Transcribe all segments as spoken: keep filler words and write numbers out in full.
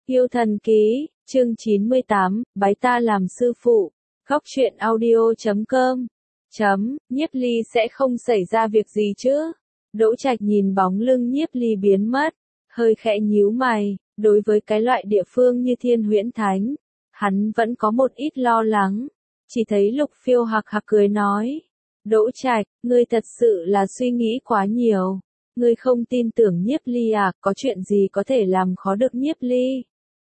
Yêu thần ký, chương chín mươi tám, bái ta làm sư phụ. Góc truyện audio chấm com. Chấm, Nhiếp Ly sẽ không xảy ra việc gì chứ? Đỗ Trạch nhìn bóng lưng Nhiếp Ly biến mất, hơi khẽ nhíu mày, đối với cái loại địa phương như Thiên Huyễn Thánh, hắn vẫn có một ít lo lắng. Chỉ thấy Lục Phiêu hạc hạc cười nói, Đỗ Trạch, ngươi thật sự là suy nghĩ quá nhiều. Ngươi không tin tưởng Nhiếp Ly à, có chuyện gì có thể làm khó được Nhiếp Ly?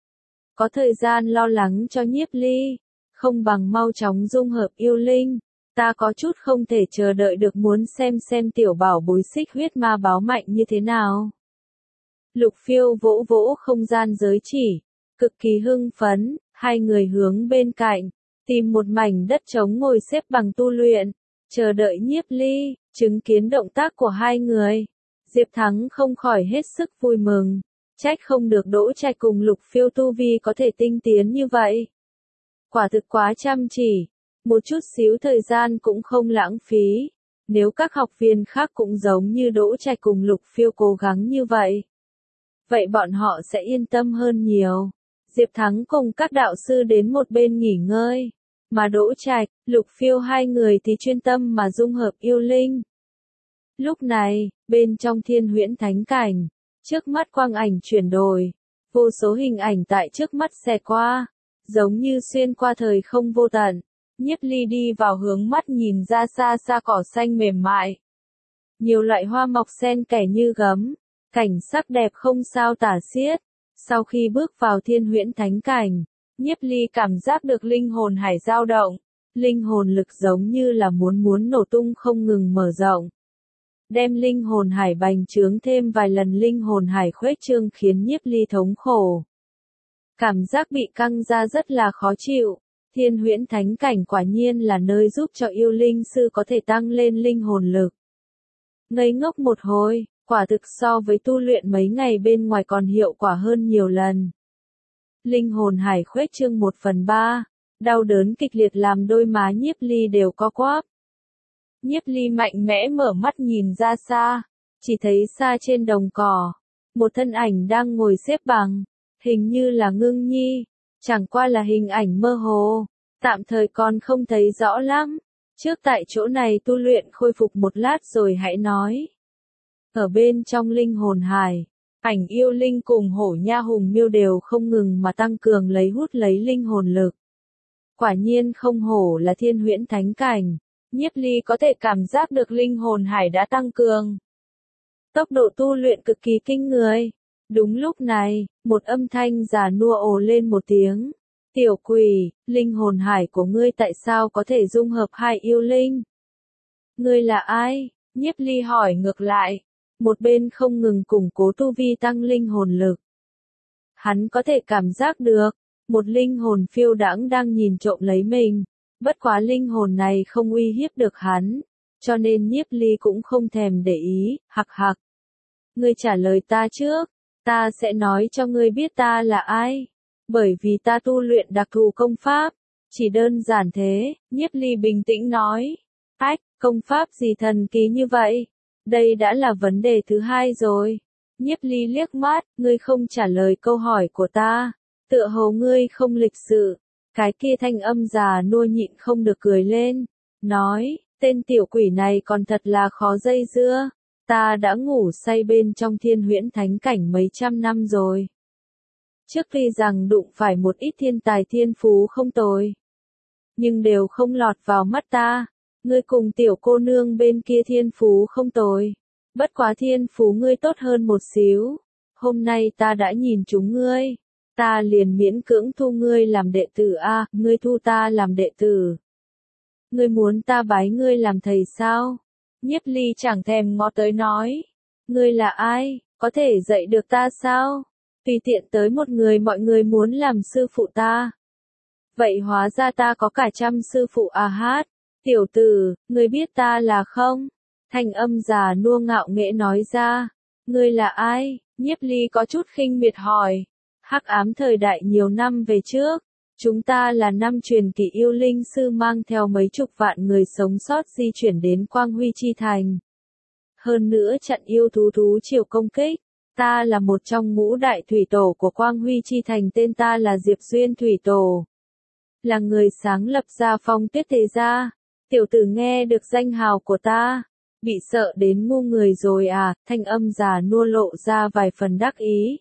Có thời gian lo lắng cho Nhiếp Ly, không bằng mau chóng dung hợp yêu linh. Ta có chút không thể chờ đợi được muốn xem xem tiểu bảo bối xích huyết ma báo mạnh như thế nào. Lục Phiêu vỗ vỗ không gian giới chỉ, cực kỳ hưng phấn, hai người hướng bên cạnh, tìm một mảnh đất trống ngồi xếp bằng tu luyện, chờ đợi Nhiếp Ly, chứng kiến động tác của hai người. Diệp Thắng không khỏi hết sức vui mừng, trách không được Đỗ Trạch cùng Lục Phiêu tu vi có thể tinh tiến như vậy. Quả thực quá chăm chỉ, một chút xíu thời gian cũng không lãng phí, nếu các học viên khác cũng giống như Đỗ Trạch cùng Lục Phiêu cố gắng như vậy. Vậy bọn họ sẽ yên tâm hơn nhiều. Diệp Thắng cùng các đạo sư đến một bên nghỉ ngơi, mà Đỗ Trạch, Lục Phiêu hai người thì chuyên tâm mà dung hợp yêu linh. Lúc này, bên trong Thiên Huyễn Thánh cảnh, trước mắt quang ảnh chuyển đổi, vô số hình ảnh tại trước mắt xẹt qua, giống như xuyên qua thời không vô tận. Nhiếp Ly đi vào hướng mắt nhìn ra xa xa cỏ xanh mềm mại. Nhiều loại hoa mọc xen kẽ như gấm, cảnh sắc đẹp không sao tả xiết. Sau khi bước vào Thiên Huyễn Thánh cảnh, Nhiếp Ly cảm giác được linh hồn hải dao động, linh hồn lực giống như là muốn muốn nổ tung không ngừng mở rộng. Đem linh hồn hải bành trướng thêm vài lần, linh hồn hải khuếch trương khiến Nhiếp Ly thống khổ. Cảm giác bị căng ra rất là khó chịu. Thiên Huyễn Thánh cảnh quả nhiên là nơi giúp cho yêu linh sư có thể tăng lên linh hồn lực. Ngây ngốc một hồi, quả thực so với tu luyện mấy ngày bên ngoài còn hiệu quả hơn nhiều lần. Linh hồn hải khuếch trương một phần ba, đau đớn kịch liệt làm đôi má Nhiếp Ly đều co quắp. Nhiếp Ly mạnh mẽ mở mắt nhìn ra xa, chỉ thấy xa trên đồng cỏ, một thân ảnh đang ngồi xếp bằng, hình như là Ngưng Nhi, chẳng qua là hình ảnh mơ hồ, tạm thời còn không thấy rõ lắm. Trước tại chỗ này tu luyện khôi phục một lát rồi hãy nói. Ở bên trong linh hồn hải, ảnh yêu linh cùng hổ nha hùng miêu đều không ngừng mà tăng cường lấy hút lấy linh hồn lực. Quả nhiên không hổ là Thiên Huyễn Thánh cảnh. Nhiếp Ly có thể cảm giác được linh hồn hải đã tăng cường. Tốc độ tu luyện cực kỳ kinh người. Đúng lúc này, một âm thanh già nua ồ lên một tiếng. Tiểu quỷ, linh hồn hải của ngươi tại sao có thể dung hợp hai yêu linh? Ngươi là ai? Nhiếp Ly hỏi ngược lại. Một bên không ngừng củng cố tu vi tăng linh hồn lực. Hắn có thể cảm giác được, một linh hồn phiêu đãng đang nhìn trộm lấy mình. Bất quá linh hồn này không uy hiếp được hắn, cho nên Nhiếp Ly cũng không thèm để ý, hặc hặc. Ngươi trả lời ta trước, ta sẽ nói cho ngươi biết ta là ai. Bởi vì ta tu luyện đặc thù công pháp, chỉ đơn giản thế, Nhiếp Ly bình tĩnh nói. Ách, công pháp gì thần kỳ như vậy? Đây đã là vấn đề thứ hai rồi. Nhiếp Ly liếc mắt, ngươi không trả lời câu hỏi của ta, tựa hồ ngươi không lịch sự. Cái kia thanh âm già nua nhịn không được cười lên, nói, tên tiểu quỷ này còn thật là khó dây dưa, ta đã ngủ say bên trong Thiên Huyễn Thánh cảnh mấy trăm năm rồi. Trước khi rằng đụng phải một ít thiên tài thiên phú không tồi, nhưng đều không lọt vào mắt ta, ngươi cùng tiểu cô nương bên kia thiên phú không tồi, bất quá thiên phú ngươi tốt hơn một xíu, hôm nay ta đã nhìn chúng ngươi. Ta liền miễn cưỡng thu ngươi làm đệ tử a, ngươi thu ta làm đệ tử. Ngươi muốn ta bái ngươi làm thầy sao? Nhiếp Ly chẳng thèm ngó tới nói. Ngươi là ai, có thể dạy được ta sao? Tùy tiện tới một người mọi người muốn làm sư phụ ta. Vậy hóa ra ta có cả trăm sư phụ à hát. Tiểu tử, ngươi biết ta là không? Thanh âm già nua ngạo nghễ nói ra. Ngươi là ai? Nhiếp Ly có chút khinh miệt hỏi. Hắc ám thời đại nhiều năm về trước, chúng ta là năm truyền kỳ yêu linh sư mang theo mấy chục vạn người sống sót di chuyển đến Quang Huy Chi Thành. Hơn nữa trận yêu thú thú triều công kích, Ta là một trong ngũ đại thủy tổ của Quang Huy Chi Thành, tên ta là Diệp Duyên Thủy Tổ. Là người sáng lập ra Phong Tuyết Thế Gia. Tiểu tử nghe được danh hào của ta, bị sợ đến ngu người rồi à, thanh âm già nua lộ ra vài phần đắc ý.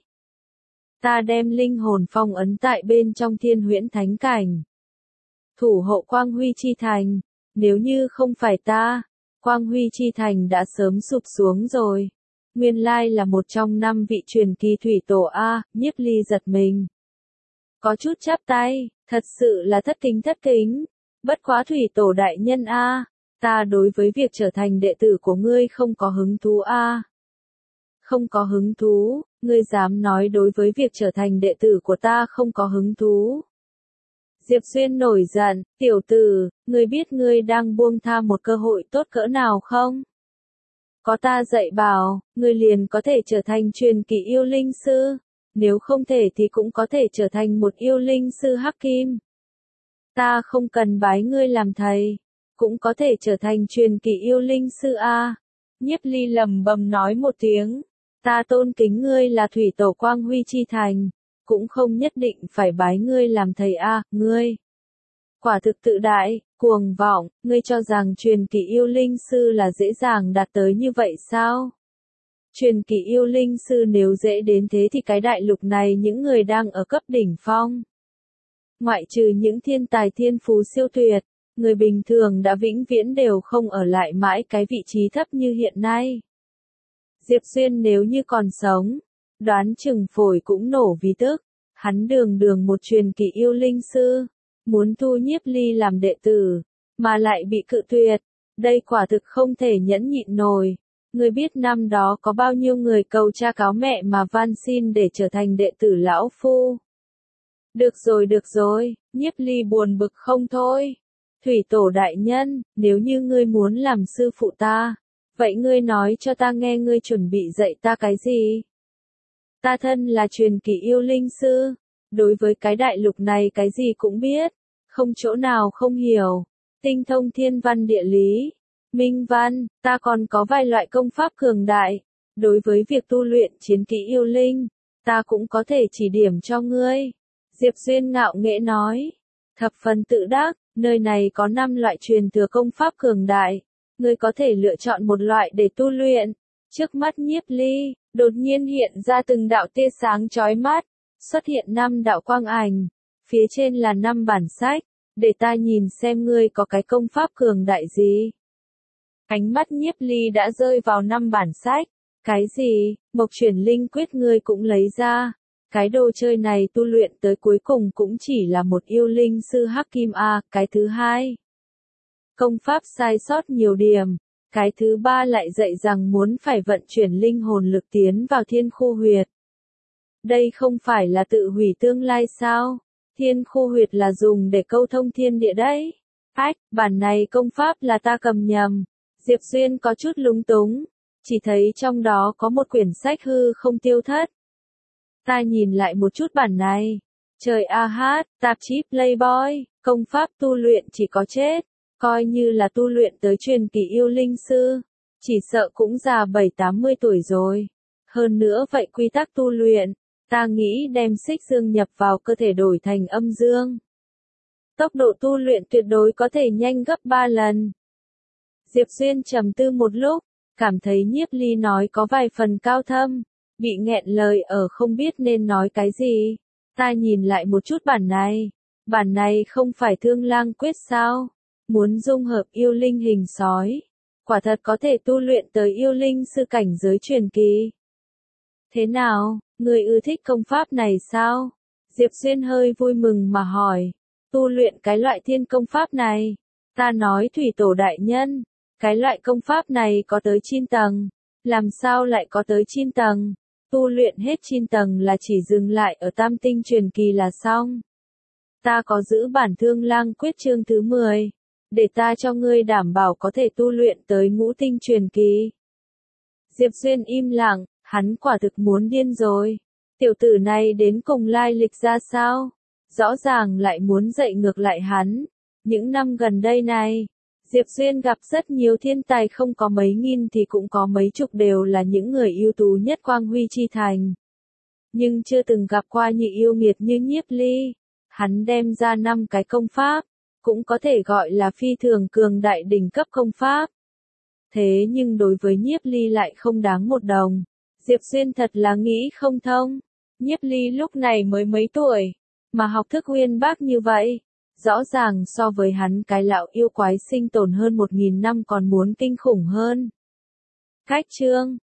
Ta đem linh hồn phong ấn tại bên trong Thiên Huyễn Thánh Cảnh, thủ hộ Quang Huy Chi Thành, nếu như không phải ta, Quang Huy Chi Thành đã sớm sụp xuống rồi. Nguyên lai là một trong năm vị truyền kỳ thủy tổ a, Nhiếp Ly giật mình. Có chút chắp tay, thật sự là thất kính thất kính, bất quá thủy tổ đại nhân a, ta đối với việc trở thành đệ tử của ngươi không có hứng thú a. Không có hứng thú, ngươi dám nói đối với việc trở thành đệ tử của ta không có hứng thú. Diệp Xuyên nổi giận, tiểu tử, ngươi biết ngươi đang buông tha một cơ hội tốt cỡ nào không? Có ta dạy bảo, ngươi liền có thể trở thành truyền kỳ yêu linh sư, nếu không thể thì cũng có thể trở thành một yêu linh sư hắc kim. Ta không cần bái ngươi làm thầy, cũng có thể trở thành truyền kỳ yêu linh sư a. Nhiếp Ly lẩm bẩm nói một tiếng, ta tôn kính ngươi là thủy tổ Quang Huy Chi Thành, cũng không nhất định phải bái ngươi làm thầy a, ngươi. Quả thực tự đại, cuồng vọng, ngươi cho rằng truyền kỳ yêu linh sư là dễ dàng đạt tới như vậy sao? Truyền kỳ yêu linh sư nếu dễ đến thế thì cái đại lục này những người đang ở cấp đỉnh phong, ngoại trừ những thiên tài thiên phú siêu tuyệt, người bình thường đã vĩnh viễn đều không ở lại mãi cái vị trí thấp như hiện nay. Diệp Xuyên nếu như còn sống, đoán chừng phổi cũng nổ vì tức, hắn đường đường một truyền kỳ yêu linh sư, muốn thu Nhiếp Ly làm đệ tử, mà lại bị cự tuyệt, đây quả thực không thể nhẫn nhịn nổi. Ngươi biết năm đó có bao nhiêu người cầu cha cáo mẹ mà van xin để trở thành đệ tử lão phu. Được rồi được rồi, Nhiếp Ly buồn bực không thôi. Thủy tổ đại nhân, nếu như ngươi muốn làm sư phụ ta, vậy ngươi nói cho ta nghe ngươi chuẩn bị dạy ta cái gì? Ta thân là truyền kỳ yêu linh sư, đối với cái đại lục này cái gì cũng biết, không chỗ nào không hiểu, tinh thông thiên văn địa lý, minh văn, ta còn có vài loại công pháp cường đại, đối với việc tu luyện chiến kỹ yêu linh, ta cũng có thể chỉ điểm cho ngươi. Diệp Xuyên ngạo nghễ nói, thập phần tự đắc, nơi này có năm loại truyền thừa công pháp cường đại, ngươi có thể lựa chọn một loại để tu luyện. Trước mắt Nhiếp Ly, đột nhiên hiện ra từng đạo tia sáng chói mắt, xuất hiện năm đạo quang ảnh, phía trên là năm bản sách, để ta nhìn xem ngươi có cái công pháp cường đại gì. Ánh mắt Nhiếp Ly đã rơi vào năm bản sách, cái gì, Mộc Chuyển Linh Quyết ngươi cũng lấy ra, cái đồ chơi này tu luyện tới cuối cùng cũng chỉ là một yêu linh sư hắc kim a, cái thứ hai. Công pháp sai sót nhiều điểm. Cái thứ ba lại dạy rằng muốn phải vận chuyển linh hồn lực tiến vào thiên khu huyệt. Đây không phải là tự hủy tương lai sao? Thiên khu huyệt là dùng để câu thông thiên địa đấy. Ách, bản này công pháp là ta cầm nhầm. Diệp Xuyên có chút lúng túng, chỉ thấy trong đó có một quyển sách hư không tiêu thất. Ta nhìn lại một chút bản này. Trời a hát, tạp chí Playboy, công pháp tu luyện chỉ có chết. Coi như là tu luyện tới truyền kỳ yêu linh sư, chỉ sợ cũng già bảy tám mươi tuổi rồi. Hơn nữa vậy quy tắc tu luyện, ta nghĩ đem xích dương nhập vào cơ thể đổi thành âm dương. Tốc độ tu luyện tuyệt đối có thể nhanh gấp ba lần. Diệp Xuyên trầm tư một lúc, cảm thấy Nhiếp Ly nói có vài phần cao thâm, bị nghẹn lời ở không biết nên nói cái gì. Ta nhìn lại một chút bản này, bản này không phải Thương Lang Quyết sao? Muốn dung hợp yêu linh hình sói, quả thật có thể tu luyện tới yêu linh sư cảnh giới truyền kỳ. Thế nào, người ưa thích công pháp này sao? Diệp Xuyên hơi vui mừng mà hỏi, tu luyện cái loại thiên công pháp này, ta nói thủy tổ đại nhân, cái loại công pháp này có tới chín tầng, làm sao lại có tới chín tầng? Tu luyện hết chín tầng là chỉ dừng lại ở tam tinh truyền kỳ là xong. Ta có giữ bản Thương Lang Quyết chương thứ mười. Để ta cho ngươi đảm bảo có thể tu luyện tới ngũ tinh truyền kỳ. Diệp Xuyên im lặng, hắn quả thực muốn điên rồi. Tiểu tử này đến cùng lai lịch ra sao? Rõ ràng lại muốn dạy ngược lại hắn. Những năm gần đây này, Diệp Duyên gặp rất nhiều thiên tài, không có mấy nghìn thì cũng có mấy chục đều là những người ưu tú nhất Quang Huy Chi Thành. Nhưng chưa từng gặp qua như yêu nghiệt như Nhiếp Ly. Hắn đem ra năm cái công pháp, cũng có thể gọi là phi thường cường đại đỉnh cấp công pháp. Thế nhưng đối với Nhiếp Ly lại không đáng một đồng. Diệp Duyên thật là nghĩ không thông. Nhiếp Ly lúc này mới mấy tuổi, mà học thức uyên bác như vậy. Rõ ràng so với hắn cái lão yêu quái sinh tồn hơn một nghìn năm còn muốn kinh khủng hơn. Cách chương